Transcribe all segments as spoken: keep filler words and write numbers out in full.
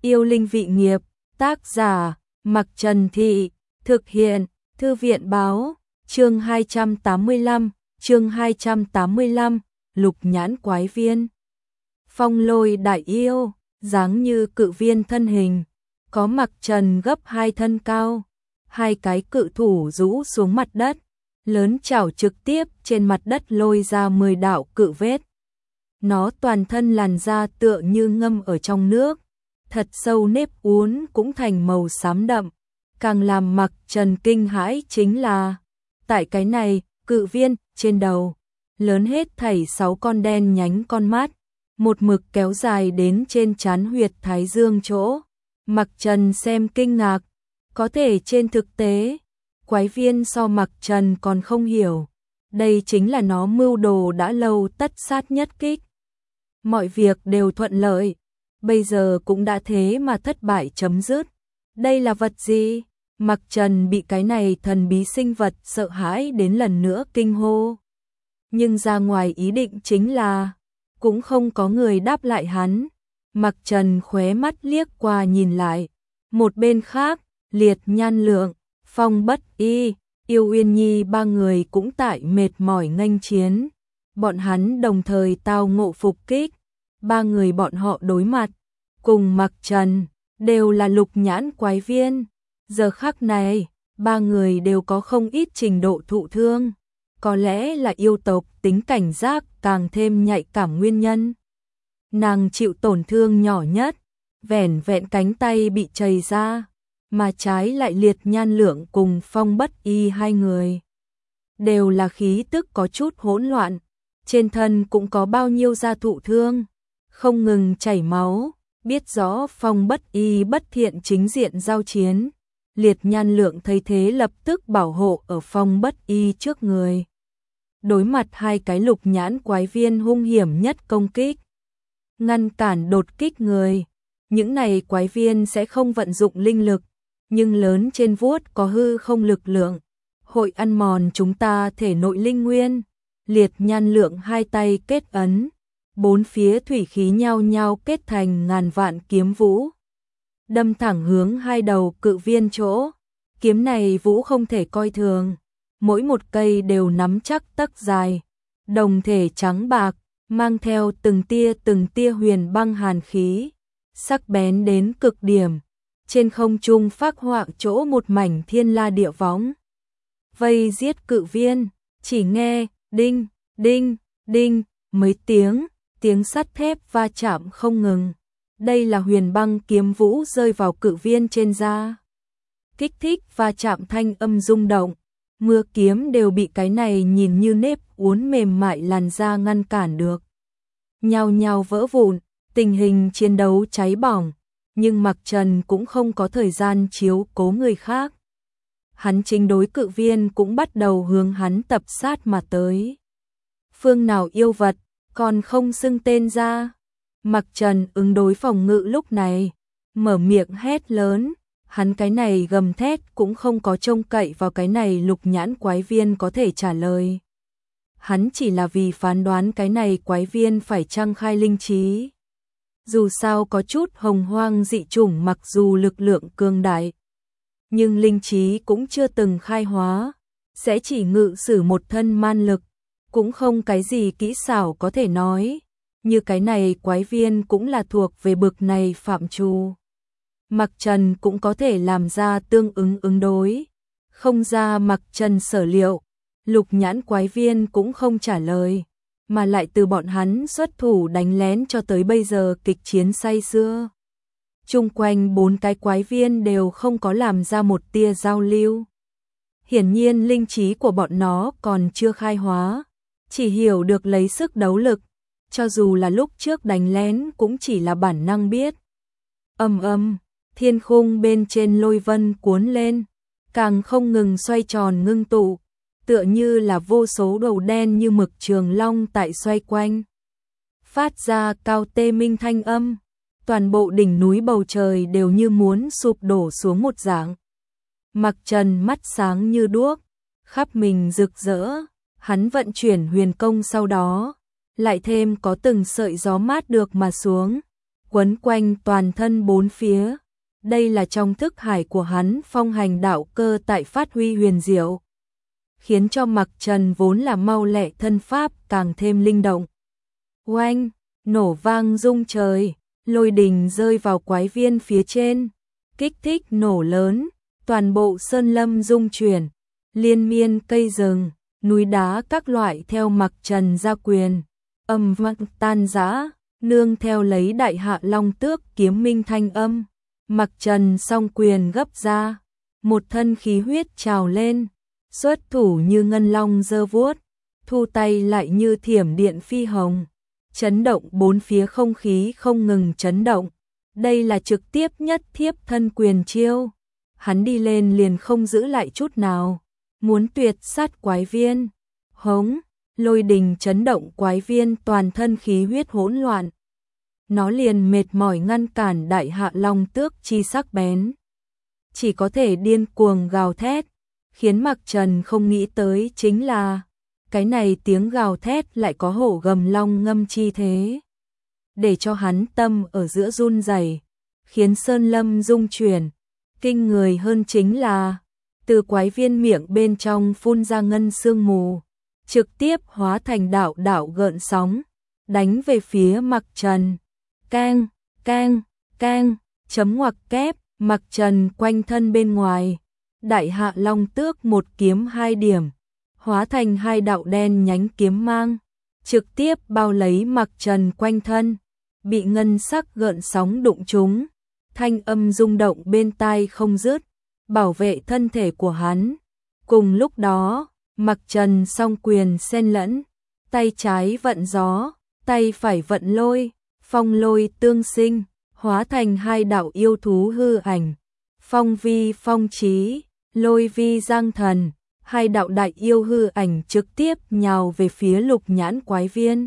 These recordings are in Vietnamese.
Yêu linh vị nghiệp, tác giả, Mặc Trần Thị, thực hiện, Thư viện báo, chương hai trăm tám mươi lăm, chương hai trăm tám mươi lăm, Lục Nhãn Quái Viên. Phong Lôi đại yêu, dáng như cự viên thân hình, có Mặc Trần gấp hai thân cao, hai cái cự thủ rũ xuống mặt đất, lớn chảo trực tiếp trên mặt đất lôi ra mười đạo cự vết. Nó toàn thân làn da tựa như ngâm ở trong nước, thật sâu nếp uốn cũng thành màu xám đậm. Càng làm Mặc Trần kinh hãi chính là, tại cái này, cự viên, trên đầu, lớn hết thảy sáu con đen nhánh con mắt, một mực kéo dài đến trên trán huyệt thái dương chỗ. Mặc Trần xem kinh ngạc, có thể trên thực tế, quái viên so Mặc Trần còn không hiểu, đây chính là nó mưu đồ đã lâu tất sát nhất kích. Mọi việc đều thuận lợi, bây giờ cũng đã thế mà thất bại chấm dứt. Đây là vật gì? Mặc Trần bị cái này thần bí sinh vật sợ hãi đến lần nữa kinh hô. Nhưng ra ngoài ý định chính là, cũng không có người đáp lại hắn. Mặc Trần khóe mắt liếc qua nhìn lại. Một bên khác, Liệt Nhan Lượng, Phong Bất Y, Yêu Uyên Nhi ba người cũng tại mệt mỏi nghênh chiến. Bọn hắn đồng thời tao ngộ phục kích. Ba người bọn họ đối mặt, cùng Mặc Trần, đều là lục nhãn quái viên. Giờ khắc này, ba người đều có không ít trình độ thụ thương. Có lẽ là yêu tộc tính cảnh giác càng thêm nhạy cảm nguyên nhân. Nàng chịu tổn thương nhỏ nhất, vẻn vẹn cánh tay bị chày ra, mà trái lại Liệt Nhan Lượng cùng Phong Bất Y hai người. Đều là khí tức có chút hỗn loạn, trên thân cũng có bao nhiêu da thụ thương, không ngừng chảy máu, biết rõ Phong Bất Y bất thiện chính diện giao chiến. Liệt Nhan Lượng thấy thế lập tức bảo hộ ở Phong Bất Y trước người. Đối mặt hai cái lục nhãn quái viên hung hiểm nhất công kích, ngăn cản đột kích người. Những này quái viên sẽ không vận dụng linh lực, nhưng lớn trên vuốt có hư không lực lượng, hội ăn mòn chúng ta thể nội linh nguyên. Liệt Nhan Lượng hai tay kết ấn, bốn phía thủy khí nhao nhao kết thành ngàn vạn kiếm vũ, đâm thẳng hướng hai đầu cự viên chỗ. Kiếm này vũ không thể coi thường, mỗi một cây đều nắm chắc tấc dài, đồng thể trắng bạc, mang theo từng tia từng tia huyền băng hàn khí, sắc bén đến cực điểm. Trên không trung phác họa chỗ một mảnh thiên la địa võng, vây giết cự viên. Chỉ nghe đinh, đinh, đinh mấy tiếng, tiếng sắt thép va chạm không ngừng. Đây là huyền băng kiếm vũ rơi vào cự viên trên da, kích thích va chạm thanh âm rung động. Mưa kiếm đều bị cái này nhìn như nếp uốn mềm mại làn da ngăn cản được, nhao nhao vỡ vụn. Tình hình chiến đấu cháy bỏng, nhưng Mặc Trần cũng không có thời gian chiếu cố người khác. Hắn chính đối cự viên cũng bắt đầu hướng hắn tập sát mà tới. Phương nào yêu vật, còn không xưng tên ra. Mặc Trần ứng đối phòng ngự lúc này, mở miệng hét lớn. Hắn cái này gầm thét cũng không có trông cậy vào cái này lục nhãn quái viên có thể trả lời. Hắn chỉ là vì phán đoán cái này quái viên phải chăng khai linh trí. Dù sao có chút hồng hoang dị chủng mặc dù lực lượng cường đại, nhưng linh trí cũng chưa từng khai hóa, sẽ chỉ ngự sử một thân man lực, cũng không cái gì kỹ xảo có thể nói. Như cái này quái viên cũng là thuộc về bực này phạm trù. Mặc Trần cũng có thể làm ra tương ứng ứng đối. Không ra Mặc Trần sở liệu, lục nhãn quái viên cũng không trả lời, mà lại từ bọn hắn xuất thủ đánh lén cho tới bây giờ kịch chiến say sưa. Chung quanh bốn cái quái viên đều không có làm ra một tia giao lưu. Hiển nhiên linh trí của bọn nó còn chưa khai hóa, chỉ hiểu được lấy sức đấu lực, cho dù là lúc trước đánh lén cũng chỉ là bản năng biết. Ầm ầm, thiên khung bên trên lôi vân cuốn lên, càng không ngừng xoay tròn ngưng tụ, tựa như là vô số đầu đen như mực trường long tại xoay quanh, phát ra cao tê minh thanh âm. Toàn bộ đỉnh núi bầu trời đều như muốn sụp đổ xuống một dạng. Mặc Trần mắt sáng như đuốc, khắp mình rực rỡ. Hắn vận chuyển huyền công, sau đó lại thêm có từng sợi gió mát được mà xuống, quấn quanh toàn thân bốn phía. Đây là trong thức hải của hắn phong hành đạo cơ tại phát huy huyền diệu, khiến cho Mặc Trần vốn là mau lẹ thân pháp càng thêm linh động. Oanh, nổ vang rung trời, lôi đình rơi vào quái viên phía trên, kích thích nổ lớn, toàn bộ sơn lâm rung chuyển, liên miên cây rừng, núi đá các loại theo Mặc Trần ra quyền, âm vang tan rã, nương theo lấy đại hạ long tước kiếm minh thanh âm. Mặc Trần song quyền gấp ra, một thân khí huyết trào lên, xuất thủ như ngân long giơ vuốt, thu tay lại như thiểm điện phi hồng, chấn động bốn phía không khí không ngừng chấn động. Đây là trực tiếp nhất thiếp thân quyền chiêu, hắn đi lên liền không giữ lại chút nào, muốn tuyệt sát quái viên. Hống, lôi đình chấn động quái viên toàn thân khí huyết hỗn loạn. Nó liền mệt mỏi ngăn cản đại hạ long tước chi sắc bén, chỉ có thể điên cuồng gào thét. Khiến Mặc Trần không nghĩ tới chính là cái này tiếng gào thét lại có hổ gầm long ngâm chi thế, để cho hắn tâm ở giữa run rẩy, khiến sơn lâm rung chuyển. Kinh người hơn chính là từ quái viên miệng bên trong phun ra ngân sương mù, trực tiếp hóa thành đạo đạo gợn sóng, đánh về phía Mặc Trần. Keng, keng, keng, chấm ngoặc kép, Mặc Trần quanh thân bên ngoài, đại hạ long tước một kiếm hai điểm, hóa thành hai đạo đen nhánh kiếm mang, trực tiếp bao lấy Mặc Trần quanh thân, bị ngân sắc gợn sóng đụng trúng, thanh âm rung động bên tai không dứt, bảo vệ thân thể của hắn. Cùng lúc đó, Mặc Trần song quyền xen lẫn, tay trái vận gió, tay phải vận lôi, phong lôi tương sinh, hóa thành hai đạo yêu thú hư ảnh, phong vi phong trí, lôi vi giang thần, hai đạo đại yêu hư ảnh trực tiếp nhào về phía lục nhãn quái viên.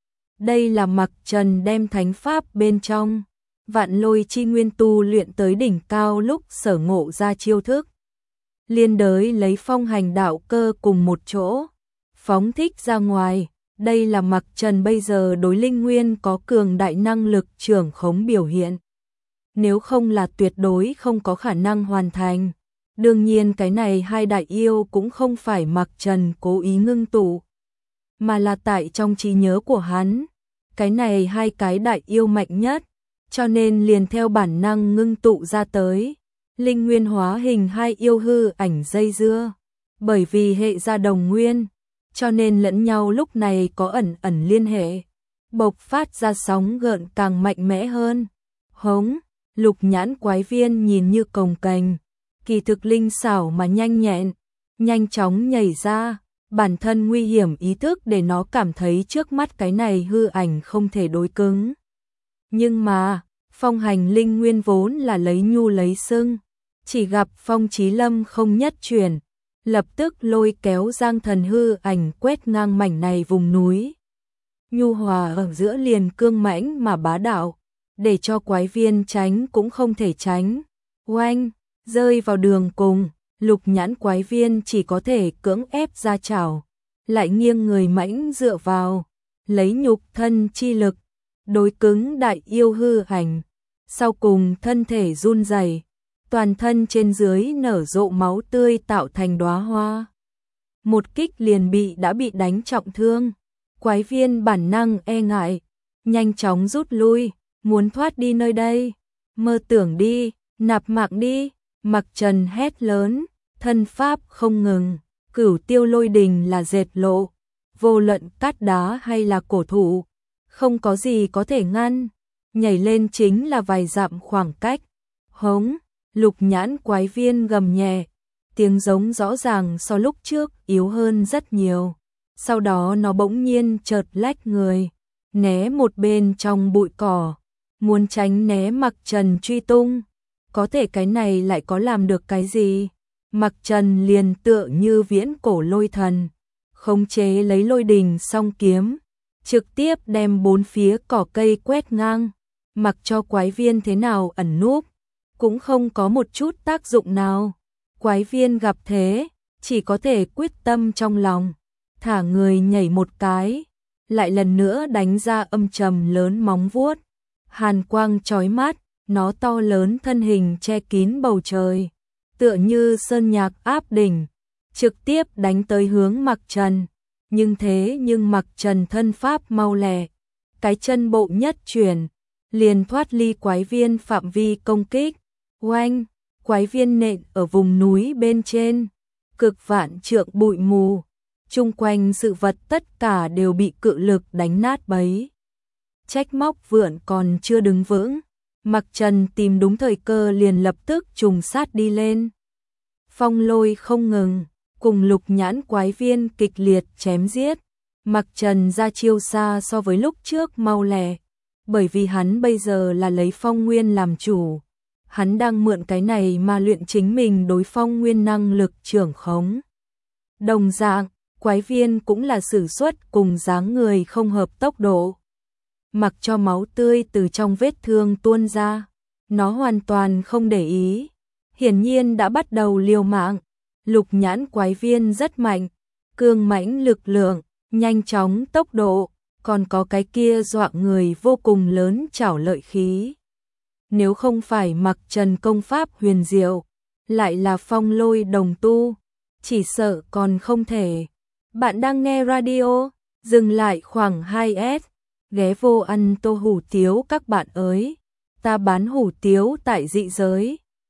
Đây là Mặc Trần đem thánh pháp bên trong vạn lôi chi nguyên tu luyện tới đỉnh cao lúc sở ngộ ra chiêu thức, liên đới lấy phong hành đạo cơ cùng một chỗ phóng thích ra ngoài. Đây là Mặc Trần bây giờ đối linh nguyên có cường đại năng lực trưởng khống biểu hiện, nếu không là tuyệt đối không có khả năng hoàn thành. Đương nhiên cái này hai đại yêu cũng không phải Mặc Trần cố ý ngưng tụ, mà là tại trong trí nhớ của hắn, cái này hai cái đại yêu mạnh nhất, cho nên liền theo bản năng ngưng tụ ra tới. Linh nguyên hóa hình hai yêu hư ảnh dây dưa, bởi vì hệ gia đồng nguyên, cho nên lẫn nhau lúc này có ẩn ẩn liên hệ, bộc phát ra sóng gợn càng mạnh mẽ hơn. Hống, lục nhãn quái viên nhìn như cồng kềnh, kỳ thực linh xảo mà nhanh nhẹn, nhanh chóng nhảy ra, bản thân nguy hiểm ý thức để nó cảm thấy trước mắt cái này hư ảnh không thể đối cứng. Nhưng mà, phong hành linh nguyên vốn là lấy nhu lấy sưng, chỉ gặp Phong Chí Lâm không nhất chuyển, lập tức lôi kéo giang thần hư ảnh quét ngang mảnh này vùng núi. Nhu hòa ở giữa liền cương mãnh mà bá đạo, để cho quái viên tránh cũng không thể tránh. Oanh, rơi vào đường cùng, lục nhãn quái viên chỉ có thể cưỡng ép ra chảo, lại nghiêng người mãnh dựa vào, lấy nhục thân chi lực, đối cứng đại yêu hư ảnh. Sau cùng thân thể run rẩy, toàn thân trên dưới nở rộ máu tươi tạo thành đóa hoa. Một kích liền bị đã bị đánh trọng thương, quái viên bản năng e ngại, nhanh chóng rút lui, muốn thoát đi nơi đây. Mơ tưởng đi, nạp mạng đi, Mặc Trần hét lớn, thân pháp không ngừng, cửu tiêu lôi đình là dệt lộ, vô luận cát đá hay là cổ thụ, không có gì có thể ngăn, nhảy lên chính là vài dặm khoảng cách. Hống, lục nhãn quái viên gầm nhẹ, tiếng giống rõ ràng so lúc trước yếu hơn rất nhiều. Sau đó nó bỗng nhiên chợt lách người, né một bên trong bụi cỏ, muốn tránh né Mặc Trần truy tung. Có thể cái này lại có làm được cái gì? Mặc Trần liền tựa như viễn cổ lôi thần, khống chế lấy lôi đình song kiếm, trực tiếp đem bốn phía cỏ cây quét ngang, mặc cho quái viên thế nào ẩn núp, cũng không có một chút tác dụng nào. Quái viên gặp thế, chỉ có thể quyết tâm trong lòng, thả người nhảy một cái, lại lần nữa đánh ra âm trầm lớn móng vuốt, hàn quang chói mắt, nó to lớn thân hình che kín bầu trời, tựa như sơn nhạc áp đỉnh, trực tiếp đánh tới hướng Mặc Trần. Nhưng thế nhưng Mặc Trần thân pháp mau lẹ, cái chân bộ nhất chuyển, liền thoát ly quái viên phạm vi công kích. Oanh, quái viên nện ở vùng núi bên trên, cực vạn trượng bụi mù, chung quanh sự vật tất cả đều bị cự lực đánh nát bấy. Trách móc vượn còn chưa đứng vững, Mặc Trần tìm đúng thời cơ liền lập tức trùng sát đi lên. Phong lôi không ngừng, cùng lục nhãn quái viên kịch liệt chém giết. Mặc Trần ra chiêu xa so với lúc trước mau lẹ, bởi vì hắn bây giờ là lấy phong nguyên làm chủ. Hắn đang mượn cái này mà luyện chính mình đối phong nguyên năng lực trưởng khống. Đồng dạng, quái viên cũng là sử xuất cùng dáng người không hợp tốc độ. Mặc cho máu tươi từ trong vết thương tuôn ra, nó hoàn toàn không để ý. Hiển nhiên đã bắt đầu liều mạng. Lục nhãn quái viên rất mạnh, cương mãnh lực lượng, nhanh chóng tốc độ, còn có cái kia dọa người vô cùng lớn chảo lợi khí. Nếu không phải Mặc Trần công pháp huyền diệu, lại là phong lôi đồng tu, chỉ sợ còn không thể. Bạn đang nghe radio, dừng lại khoảng hai S, ghé vô ăn tô hủ tiếu các bạn ơi. Ta bán hủ tiếu tại dị giới,